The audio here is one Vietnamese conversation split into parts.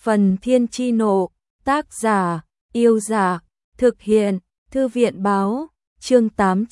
Phần Thiên Chi Nộ, tác giả, Yêu Dạ, thực hiện, Thư viện Báo, chương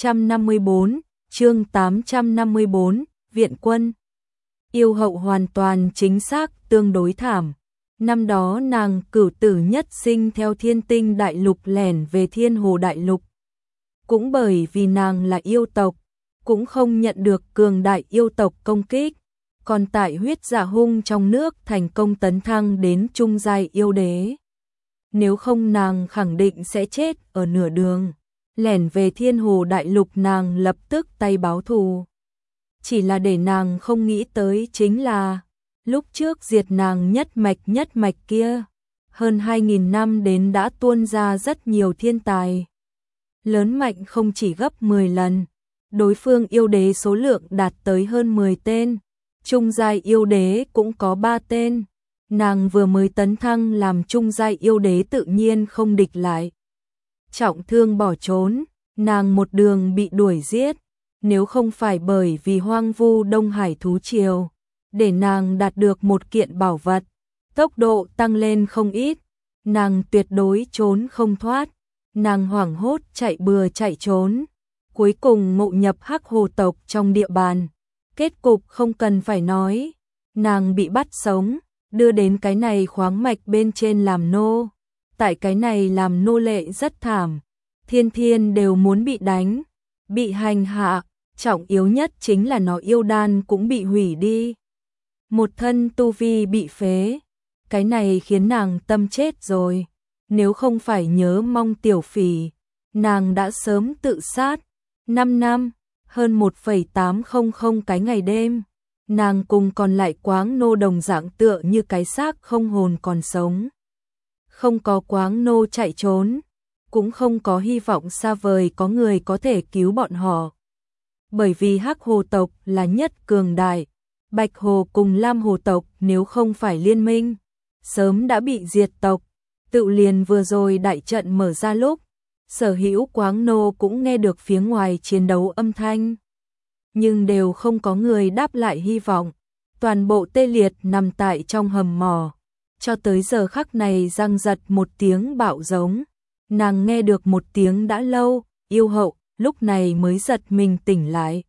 854, Viện Quân. Yêu hậu hoàn toàn chính xác tương đối thảm. Năm đó nàng cửu tử nhất sinh theo Thiên Tinh Đại Lục lẻn về Thiên Hồ Đại Lục. Cũng bởi vì nàng là yêu tộc, cũng không nhận được cường đại yêu tộc công kích, còn tại huyết dạ hung trong nước thành công tấn thăng đến trung giai yêu đế. Nếu không nàng khẳng định sẽ chết ở nửa đường. Lẻn về Thiên Hồ Đại Lục nàng lập tức tay báo thù. Chỉ là để nàng không nghĩ tới chính là lúc trước diệt nàng nhất mạch kia, hơn 2.000 năm đến đã tuôn ra rất nhiều thiên tài. Lớn mạnh không chỉ gấp 10 lần, đối phương yêu đế số lượng đạt tới hơn 10 tên, trung giai yêu đế cũng có 3 tên. Nàng vừa mới tấn thăng làm trung giai yêu đế tự nhiên không địch lại. Trọng thương bỏ trốn, nàng một đường bị đuổi giết, nếu không phải bởi vì hoang vu Đông Hải thú triều, để nàng đạt được một kiện bảo vật, tốc độ tăng lên không ít, nàng tuyệt đối trốn không thoát. Nàng hoảng hốt chạy bừa chạy trốn, cuối cùng ngộ nhập Hắc Hồ tộc trong địa bàn. Kết cục không cần phải nói, nàng bị bắt sống, đưa đến cái này khoáng mạch bên trên làm nô. Tại cái này làm nô lệ rất thảm, thiên đều muốn bị đánh, bị hành hạ, trọng yếu nhất chính là nó yêu đan cũng bị hủy đi. Một thân tu vi bị phế, cái này khiến nàng tâm chết rồi. Nếu không phải nhớ mong Tiểu Phỉ, nàng đã sớm tự sát. 5 năm, hơn 1,800 cái ngày đêm, nàng cùng còn lại quáng nô đồng dạng tựa như cái xác không hồn còn sống. Không có quáng nô chạy trốn, cũng không có hy vọng xa vời có người có thể cứu bọn họ. Bởi vì Hắc Hồ tộc là nhất cường đại, Bạch Hồ cùng Lam Hồ tộc nếu không phải liên minh, sớm đã bị diệt tộc. Tự liền vừa rồi đại trận mở ra lúc, sở hữu quáng nô cũng nghe được phía ngoài chiến đấu âm thanh. Nhưng đều không có người đáp lại hy vọng, toàn bộ tê liệt nằm tại trong hầm mỏ. Cho tới giờ khắc này răng giật một tiếng bạo giống, nàng nghe được một tiếng đã lâu, yêu hậu, lúc này mới giật mình tỉnh lại.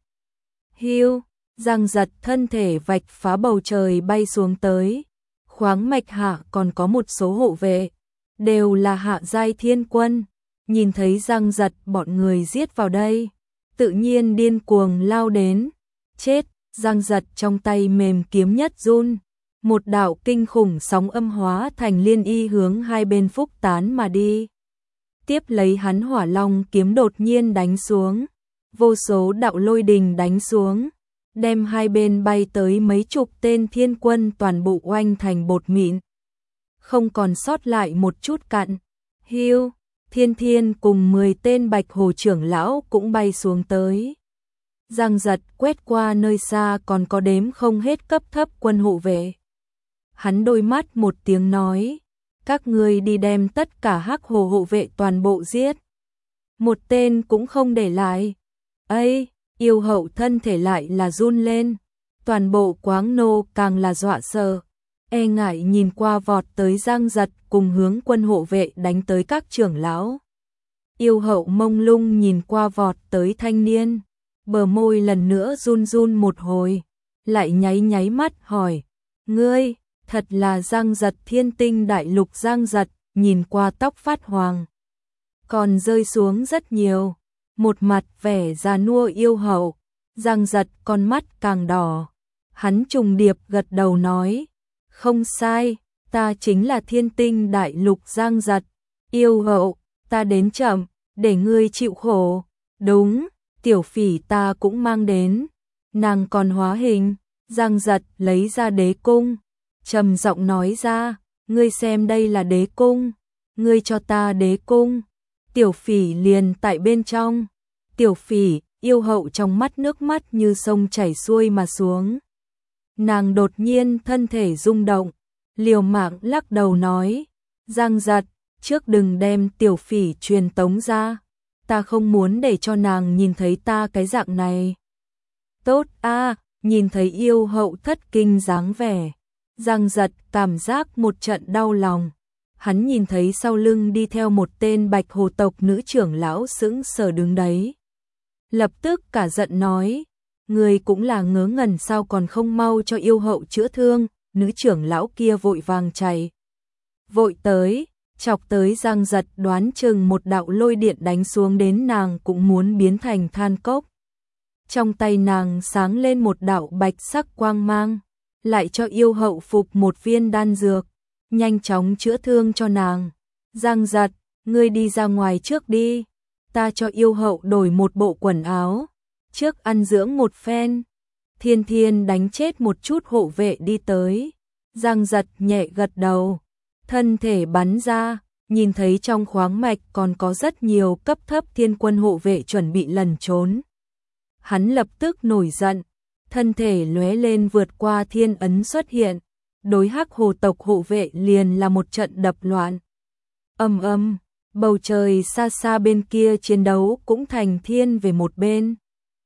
Hiu, răng giật thân thể vạch phá bầu trời bay xuống tới, khoáng mạch hạ còn có một số hộ vệ. Đều là hạ giai thiên quân, nhìn thấy răng giật bọn người giết vào đây, tự nhiên điên cuồng lao đến. Chết, răng giật trong tay mềm kiếm nhất run, một đạo kinh khủng sóng âm hóa thành liên y hướng hai bên phúc tán mà đi. Tiếp lấy hắn hỏa long kiếm đột nhiên đánh xuống, vô số đạo lôi đình đánh xuống, đem hai bên bay tới mấy chục tên thiên quân toàn bộ oanh thành bột mịn. Không còn sót lại một chút cặn. Hiu, thiên cùng 10 tên Bạch Hồ trưởng lão cũng bay xuống tới. Giang giật quét qua nơi xa còn có đếm không hết cấp thấp quân hộ vệ. Hắn đôi mắt một tiếng nói, các ngươi đi đem tất cả Hắc Hồ hộ vệ toàn bộ giết. Một tên cũng không để lại. Ây, yêu hậu thân thể lại là run lên, toàn bộ quáng nô càng là dọa sợ. E ngại nhìn qua vọt tới Giang giật cùng hướng quân hộ vệ đánh tới các trưởng lão. Yêu hậu mông lung nhìn qua vọt tới thanh niên, bờ môi lần nữa run run một hồi, lại nháy mắt hỏi, ngươi, thật là Giang giật Thiên Tinh Đại Lục Giang giật, nhìn qua tóc phát hoàng, còn rơi xuống rất nhiều, một mặt vẻ già nua yêu hậu, Giang giật con mắt càng đỏ, hắn trùng điệp gật đầu nói, không sai, ta chính là Thiên Tinh Đại Lục Giang giật, yêu hậu, ta đến chậm, để ngươi chịu khổ, đúng, Tiểu Phỉ ta cũng mang đến, nàng còn hóa hình, Giang giật lấy ra đế cung, trầm giọng nói ra, ngươi xem đây là đế cung, ngươi cho ta đế cung, Tiểu Phỉ liền tại bên trong, Tiểu Phỉ, yêu hậu trong mắt nước mắt như sông chảy xuôi mà xuống. Nàng đột nhiên thân thể rung động, liều mạng lắc đầu nói, Giang giật, trước đừng đem Tiểu Phỉ truyền tống ra, ta không muốn để cho nàng nhìn thấy ta cái dạng này. Tốt a, nhìn thấy yêu hậu thất kinh dáng vẻ, Giang Giật cảm giác một trận đau lòng. Hắn nhìn thấy sau lưng đi theo một tên Bạch Hồ tộc nữ trưởng lão sững sờ đứng đấy. Lập tức cả giận nói, người cũng là ngớ ngẩn sao còn không mau cho yêu hậu chữa thương. Nữ trưởng lão kia vội vàng chạy vội tới, chọc tới Giang Giật, đoán chừng một đạo lôi điện đánh xuống đến nàng cũng muốn biến thành than cốc. Trong tay nàng sáng lên một đạo bạch sắc quang mang, lại cho yêu hậu phục một viên đan dược, nhanh chóng chữa thương cho nàng. Giang Giật, ngươi đi ra ngoài trước đi, ta cho yêu hậu đổi một bộ quần áo, trước ăn dưỡng một phen. Thiên Thiên đánh chết một chút hộ vệ đi tới. Giang Giật nhẹ gật đầu, thân thể bắn ra, nhìn thấy trong khoáng mạch còn có rất nhiều cấp thấp thiên quân hộ vệ chuẩn bị lẩn trốn. Hắn lập tức nổi giận, thân thể lóe lên vượt qua thiên ấn xuất hiện, đối Hắc Hồ tộc hộ vệ liền là một trận đập loạn. Ầm ầm, bầu trời xa xa bên kia chiến đấu cũng thành thiên về một bên.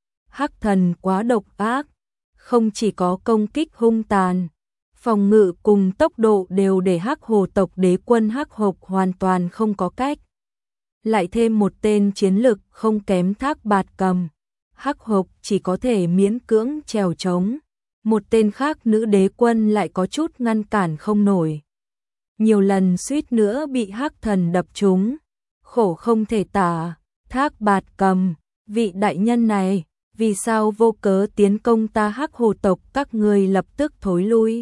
Hắc Thần quá độc ác, không chỉ có công kích hung tàn, phòng ngự cùng tốc độ đều để Hắc Hồ tộc đế quân Hắc Hộc hoàn toàn không có cách. Lại thêm một tên chiến lực không kém Thác Bạt Cầm, Hắc Hộc chỉ có thể miễn cưỡng trèo trống. Một tên khác nữ đế quân lại có chút ngăn cản không nổi. Nhiều lần suýt nữa bị Hắc Thần đập trúng, khổ không thể tả. Thác Bạt Cầm, vị đại nhân này, vì sao vô cớ tiến công ta Hắc Hồ tộc, các người lập tức thối lui.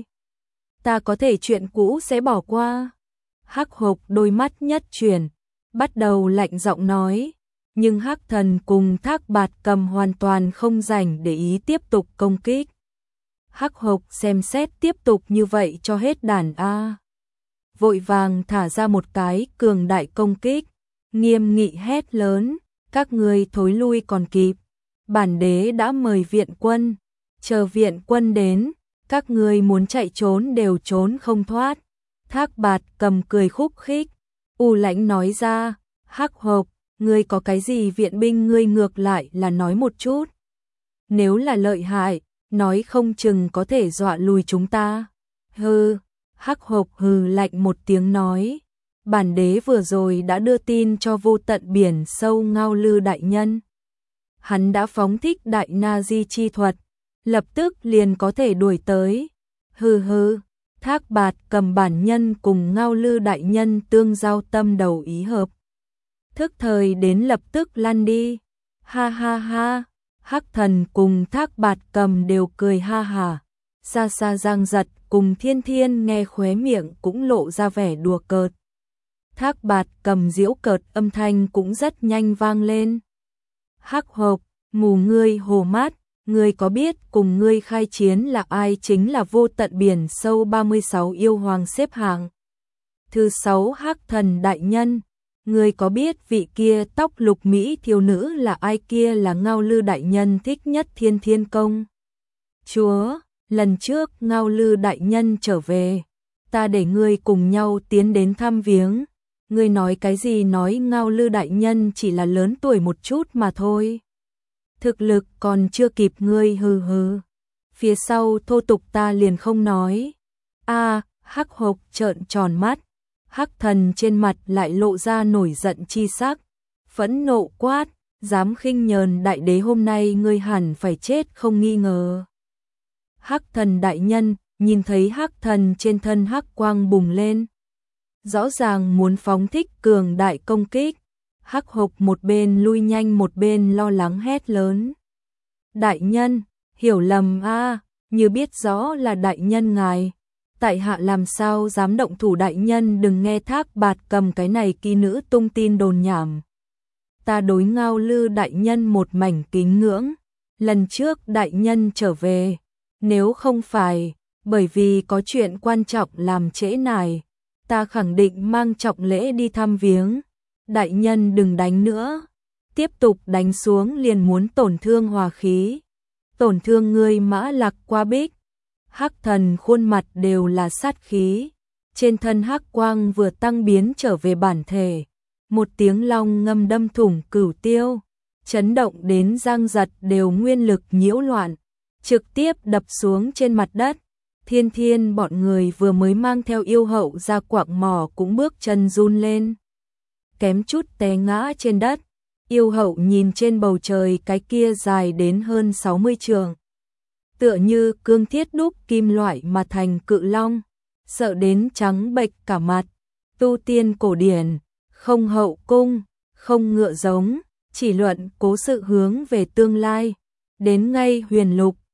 Ta có thể chuyện cũ sẽ bỏ qua. Hắc Hộc đôi mắt nhất chuyển, bắt đầu lạnh giọng nói, nhưng Hắc Thần cùng Thác Bạt Cầm hoàn toàn không rảnh để ý tiếp tục công kích. Hắc Hộc xem xét tiếp tục như vậy cho hết đàn a. Vội vàng thả ra một cái cường đại công kích, nghiêm nghị hét lớn, các ngươi thối lui còn kịp. Bản đế đã mời viện quân, chờ viện quân đến, các ngươi muốn chạy trốn đều trốn không thoát. Thác Bạt Cầm cười khúc khích, u lãnh nói ra, Hắc Hộc, ngươi có cái gì viện binh, ngươi ngược lại là nói một chút. Nếu là lợi hại, nói không chừng có thể dọa lùi chúng ta. Hừ, Hắc Hộc hừ lạnh một tiếng nói, bản đế vừa rồi đã đưa tin cho vô tận biển sâu Ngao Lư đại nhân. Hắn đã phóng thích đại na di chi thuật, lập tức liền có thể đuổi tới. Hừ hừ, Thác Bạt Cầm bản nhân cùng Ngao Lư đại nhân tương giao tâm đầu ý hợp. Thức thời đến lập tức lăn đi. Ha ha ha, Hắc Thần cùng Thác Bạt Cầm đều cười ha hà. Xa xa Giang Giật cùng Thiên Thiên nghe khóe miệng cũng lộ ra vẻ đùa cợt. Thác Bạt Cầm giễu cợt âm thanh cũng rất nhanh vang lên. Hắc Hộc, mù ngươi hồ mát, ngươi có biết cùng ngươi khai chiến là ai? Chính là vô tận biển sâu 36 yêu hoàng xếp hạng thứ 6 Hắc Thần đại nhân. Ngươi có biết vị kia tóc lục mỹ thiếu nữ là ai? Kia là Ngao Lư đại nhân thích nhất Thiên Thiên công chúa. Lần trước Ngao Lư đại nhân trở về, ta để ngươi cùng nhau tiến đến thăm viếng. Ngươi nói cái gì? Nói Ngao Lư đại nhân chỉ là lớn tuổi một chút mà thôi, thực lực còn chưa kịp ngươi. Hừ hừ, phía sau thô tục ta liền không nói. A, Hắc Hộc trợn tròn mắt, Hắc Thần trên mặt lại lộ ra nổi giận chi sắc, phẫn nộ quát, dám khinh nhờn đại đế, hôm nay ngươi hẳn phải chết không nghi ngờ. Hắc Thần đại nhân, nhìn thấy Hắc Thần trên thân hắc quang bùng lên, rõ ràng muốn phóng thích cường đại công kích. Hắc Hộc một bên lui nhanh một bên lo lắng hét lớn, đại nhân, hiểu lầm a, như biết rõ là đại nhân ngài, tại hạ làm sao dám động thủ. Đại nhân đừng nghe Thác Bạt Cầm cái này kỳ nữ tung tin đồn nhảm, ta đối Ngao Lư đại nhân một mảnh kính ngưỡng. Lần trước đại nhân trở về, nếu không phải bởi vì có chuyện quan trọng làm trễ nải, ta khẳng định mang trọng lễ đi thăm viếng. Đại nhân đừng đánh nữa, tiếp tục đánh xuống liền muốn tổn thương hòa khí, tổn thương ngươi Mã Lạc Qua Bích. Hắc Thần khuôn mặt đều là sát khí, trên thân hắc quang vừa tăng biến trở về bản thể, một tiếng long ngâm đâm thủng cửu tiêu, chấn động đến Giang Giật đều nguyên lực nhiễu loạn, trực tiếp đập xuống trên mặt đất. Thiên Thiên bọn người vừa mới mang theo yêu hậu ra quạng mỏ cũng bước chân run lên, kém chút té ngã trên đất. Yêu hậu nhìn trên bầu trời cái kia dài đến hơn 60 trượng, tựa như cương thiết đúc kim loại mà thành cự long, sợ đến trắng bệch cả mặt. Tu tiên cổ điển, không hậu cung, không ngựa giống, chỉ luận cố sự hướng về tương lai. Đến ngay huyền lục,